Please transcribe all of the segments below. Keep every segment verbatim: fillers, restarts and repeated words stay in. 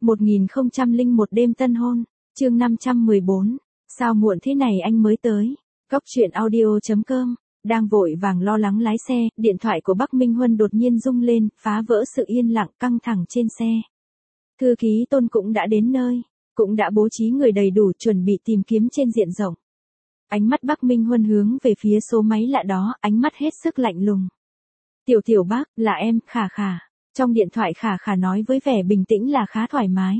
một nghìn không trăm lẻ một đêm tân hôn, chương năm trăm mười bốn, sao muộn thế này anh mới tới. Cóc truyện audio chấm com, đang vội vàng lo lắng lái xe, điện thoại của Bắc Minh Huân đột nhiên rung lên, phá vỡ sự yên lặng căng thẳng trên xe. Thư ký Tôn cũng đã đến nơi, cũng đã bố trí người đầy đủ chuẩn bị tìm kiếm trên diện rộng. Ánh mắt Bắc Minh Huân hướng về phía số máy lạ đó, ánh mắt hết sức lạnh lùng. Tiểu tiểu bác, là em, Khả Khả. Trong điện thoại Khả Khả nói với vẻ bình tĩnh là khá thoải mái.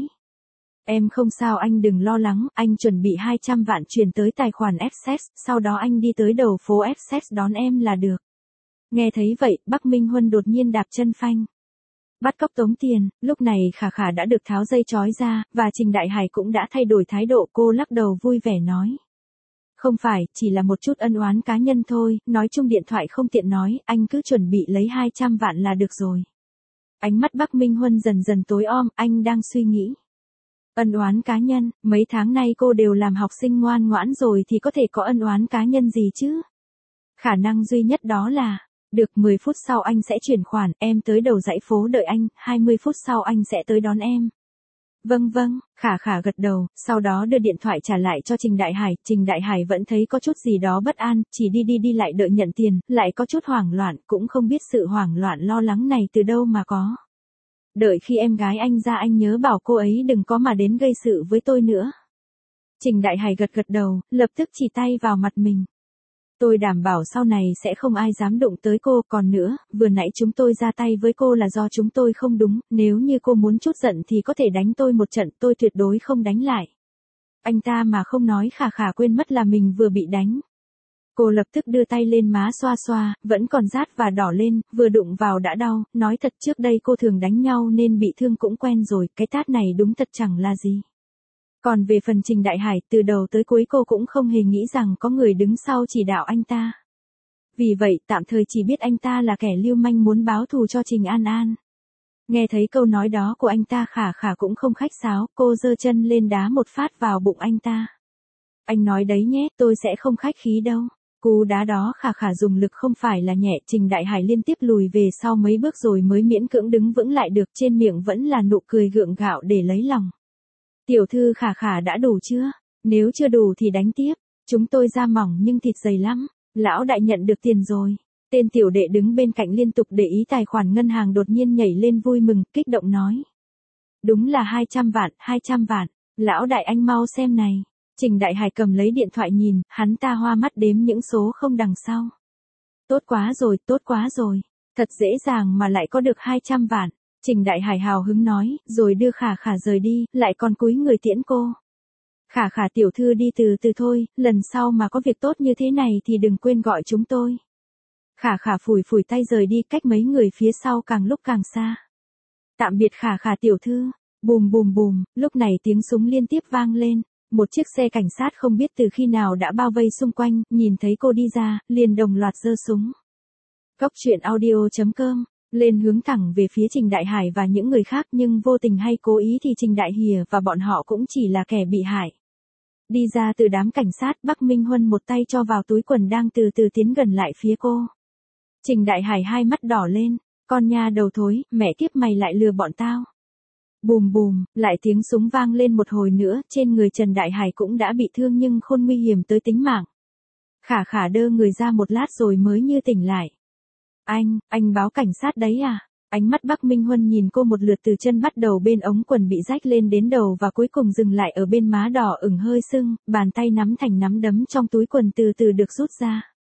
Em không sao, anh đừng lo lắng, anh chuẩn bị hai trăm vạn chuyển tới tài khoản Access, sau đó anh đi tới đầu phố Access đón em là được. Nghe thấy vậy, Bắc Minh Huân đột nhiên đạp chân phanh. Bắt cóc tống tiền, lúc này Khả Khả đã được tháo dây trói ra, và Trình Đại Hải cũng đã thay đổi thái độ, cô lắc đầu vui vẻ nói. Không phải, chỉ là một chút ân oán cá nhân thôi, nói chung điện thoại không tiện nói, anh cứ chuẩn bị lấy hai trăm vạn là được rồi. Ánh mắt Bắc Minh Huân dần dần tối om, anh đang suy nghĩ. Ân oán cá nhân, mấy tháng nay cô đều làm học sinh ngoan ngoãn rồi thì có thể có ân oán cá nhân gì chứ? Khả năng duy nhất đó là, được mười phút sau anh sẽ chuyển khoản, em tới đầu dãy phố đợi anh, hai mươi phút sau anh sẽ tới đón em. Vâng vâng, Khả Khả gật đầu, sau đó đưa điện thoại trả lại cho Trình Đại Hải, Trình Đại Hải vẫn thấy có chút gì đó bất an, chỉ đi đi đi lại đợi nhận tiền, lại có chút hoảng loạn, cũng không biết sự hoảng loạn lo lắng này từ đâu mà có. Đợi khi em gái anh ra anh nhớ bảo cô ấy đừng có mà đến gây sự với tôi nữa. Trình Đại Hải gật gật đầu, lập tức chỉ tay vào mặt mình. Tôi đảm bảo sau này sẽ không ai dám đụng tới cô, còn nữa, vừa nãy chúng tôi ra tay với cô là do chúng tôi không đúng, nếu như cô muốn chút giận thì có thể đánh tôi một trận, tôi tuyệt đối không đánh lại. Anh ta mà không nói Khả Khả quên mất là mình vừa bị đánh. Cô lập tức đưa tay lên má xoa xoa, vẫn còn rát và đỏ lên, vừa đụng vào đã đau, nói thật trước đây cô thường đánh nhau nên bị thương cũng quen rồi, cái tát này đúng thật chẳng là gì. Còn về phần Trình Đại Hải, từ đầu tới cuối cô cũng không hề nghĩ rằng có người đứng sau chỉ đạo anh ta. Vì vậy, tạm thời chỉ biết anh ta là kẻ lưu manh muốn báo thù cho Trình An An. Nghe thấy câu nói đó của anh ta, Khả Khả cũng không khách sáo, cô giơ chân lên đá một phát vào bụng anh ta. Anh nói đấy nhé, tôi sẽ không khách khí đâu. Cú đá đó Khả Khả dùng lực không phải là nhẹ, Trình Đại Hải liên tiếp lùi về sau mấy bước rồi mới miễn cưỡng đứng vững lại được, trên miệng vẫn là nụ cười gượng gạo để lấy lòng. Tiểu thư Khả Khả đã đủ chưa? Nếu chưa đủ thì đánh tiếp, chúng tôi da mỏng nhưng thịt dày lắm. Lão đại nhận được tiền rồi. Tên tiểu đệ đứng bên cạnh liên tục để ý tài khoản ngân hàng đột nhiên nhảy lên vui mừng, kích động nói. Đúng là hai trăm vạn, hai trăm vạn. Lão đại anh mau xem này. Trình Đại Hải cầm lấy điện thoại nhìn, hắn ta hoa mắt đếm những số không đằng sau. Tốt quá rồi, tốt quá rồi. Thật dễ dàng mà lại có được hai trăm vạn. Trình Đại Hải hào hứng nói, rồi đưa Khả Khả rời đi, lại còn cúi người tiễn cô. Khả Khả tiểu thư đi từ từ thôi, lần sau mà có việc tốt như thế này thì đừng quên gọi chúng tôi. Khả Khả phủi phủi tay rời đi, cách mấy người phía sau càng lúc càng xa. Tạm biệt Khả Khả tiểu thư. Bùm bùm bùm, lúc này tiếng súng liên tiếp vang lên. Một chiếc xe cảnh sát không biết từ khi nào đã bao vây xung quanh, nhìn thấy cô đi ra, liền đồng loạt giơ súng. Cóc truyện audio chấm com, lên hướng thẳng về phía Trình Đại Hải và những người khác, nhưng vô tình hay cố ý thì Trình Đại Hiệp và bọn họ cũng chỉ là kẻ bị hại. Đi ra từ đám cảnh sát, Bắc Minh Huân một tay cho vào túi quần đang từ từ tiến gần lại phía cô. Trình Đại Hải hai mắt đỏ lên, con nha đầu thối, mẹ kiếp mày lại lừa bọn tao. Bùm bùm, lại tiếng súng vang lên một hồi nữa, trên người Trần Đại Hải cũng đã bị thương nhưng không nguy hiểm tới tính mạng. Khả Khả đơ người ra một lát rồi mới như tỉnh lại. Anh, anh báo cảnh sát đấy à? Ánh mắt Bắc Minh Huân nhìn cô một lượt từ chân bắt đầu bên ống quần bị rách lên đến đầu và cuối cùng dừng lại ở bên má đỏ ửng hơi sưng, bàn tay nắm thành nắm đấm trong túi quần từ từ được rút ra.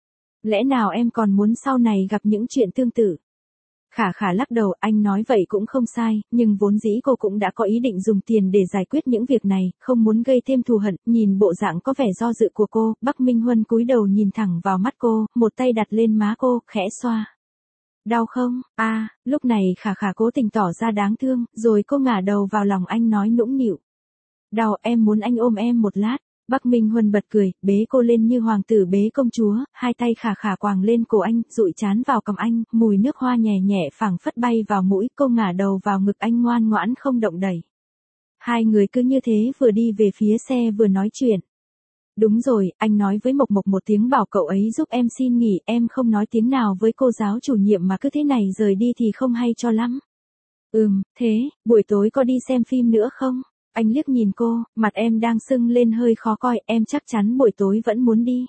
Lẽ nào em còn muốn sau này gặp những chuyện tương tự? Khả Khả lắc đầu, anh nói vậy cũng không sai, nhưng vốn dĩ cô cũng đã có ý định dùng tiền để giải quyết những việc này, không muốn gây thêm thù hận. Nhìn bộ dạng có vẻ do dự của cô, Bắc Minh Huân cúi đầu nhìn thẳng vào mắt cô, một tay đặt lên má cô, khẽ xoa. Đau không? A, à, lúc này Khả Khả cố tình tỏ ra đáng thương, rồi cô ngả đầu vào lòng anh nói nũng nịu. Đau, em muốn anh ôm em một lát. Bắc Minh Huân bật cười, bế cô lên như hoàng tử bế công chúa, hai tay Khả Khả quàng lên cổ anh, dụi trán vào cằm anh, mùi nước hoa nhẹ nhẹ phảng phất bay vào mũi, cô ngả đầu vào ngực anh ngoan ngoãn không động đẩy. Hai người cứ như thế vừa đi về phía xe vừa nói chuyện. Đúng rồi, anh nói với Mộc Mộc một tiếng bảo cậu ấy giúp em xin nghỉ, em không nói tiếng nào với cô giáo chủ nhiệm mà cứ thế này rời đi thì không hay cho lắm. Ừm, thế, buổi tối có đi xem phim nữa không? Anh liếc nhìn cô, mặt em đang sưng lên hơi khó coi, em chắc chắn buổi tối vẫn muốn đi.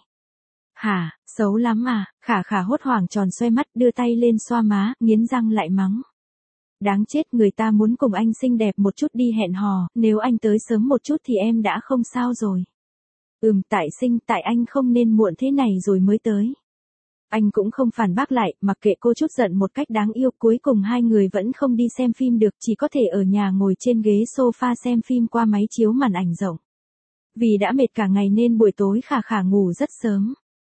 Hả, xấu lắm à, Khả Khả hốt hoảng tròn xoay mắt đưa tay lên xoa má, nghiến răng lại mắng. Đáng chết, người ta muốn cùng anh xinh đẹp một chút đi hẹn hò, nếu anh tới sớm một chút thì em đã không sao rồi. Ừm, tại sinh, tại anh không nên muộn thế này rồi mới tới. Anh cũng không phản bác lại, mặc kệ cô chút giận một cách đáng yêu, cuối cùng hai người vẫn không đi xem phim được, chỉ có thể ở nhà ngồi trên ghế sofa xem phim qua máy chiếu màn ảnh rộng. Vì đã mệt cả ngày nên buổi tối Khả Khả ngủ rất sớm.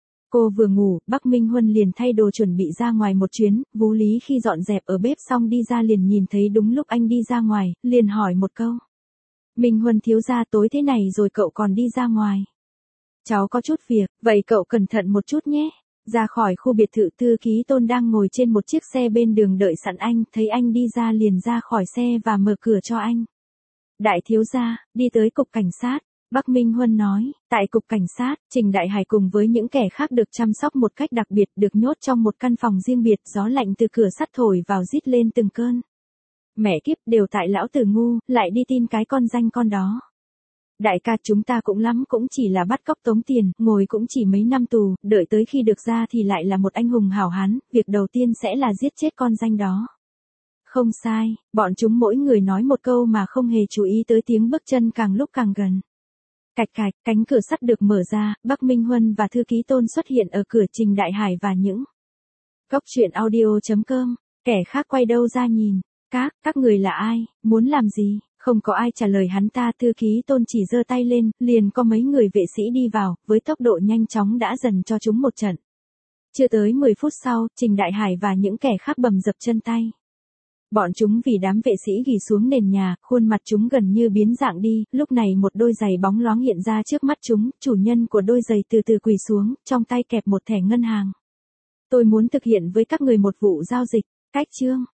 Cô vừa ngủ, Bắc Minh Huân liền thay đồ chuẩn bị ra ngoài một chuyến, Vũ Lý khi dọn dẹp ở bếp xong đi ra liền nhìn thấy đúng lúc anh đi ra ngoài, liền hỏi một câu. Minh Huân thiếu gia, tối thế này rồi cậu còn đi ra ngoài. Cháu có chút việc, vậy cậu cẩn thận một chút nhé. Ra khỏi khu biệt thự, Thư Ký Tôn đang ngồi trên một chiếc xe bên đường đợi sẵn anh, thấy anh đi ra liền ra khỏi xe và mở cửa cho anh. Đại thiếu gia, đi tới cục cảnh sát. Bắc Minh Huân nói, tại cục cảnh sát, Trình Đại Hải cùng với những kẻ khác được chăm sóc một cách đặc biệt, được nhốt trong một căn phòng riêng biệt, gió lạnh từ cửa sắt thổi vào rít lên từng cơn. Mẹ kiếp, đều tại lão tử ngu, lại đi tin cái con danh con đó. Đại ca, chúng ta cũng lắm cũng chỉ là bắt cóc tống tiền, ngồi cũng chỉ mấy năm tù, đợi tới khi được ra thì lại là một anh hùng hảo hán, việc đầu tiên sẽ là giết chết con danh đó. Không sai, bọn chúng mỗi người nói một câu mà không hề chú ý tới tiếng bước chân càng lúc càng gần. Cạch cạch, cánh cửa sắt được mở ra, Bắc Minh Huân và Thư Ký Tôn xuất hiện ở cửa. Trình Đại Hải và những Cốc truyện audio chấm com, kẻ khác quay đâu ra nhìn. Các, các người là ai, muốn làm gì? Không có ai trả lời hắn ta. Thư Ký Tôn chỉ giơ tay lên, liền có mấy người vệ sĩ đi vào, với tốc độ nhanh chóng đã dần cho chúng một trận. Chưa tới mười phút sau, Trình Đại Hải và những kẻ khác bầm dập chân tay. Bọn chúng vì đám vệ sĩ ghì xuống nền nhà, khuôn mặt chúng gần như biến dạng đi, lúc này một đôi giày bóng loáng hiện ra trước mắt chúng, chủ nhân của đôi giày từ từ quỳ xuống, trong tay kẹp một thẻ ngân hàng. Tôi muốn thực hiện với các người một vụ giao dịch, cách chương.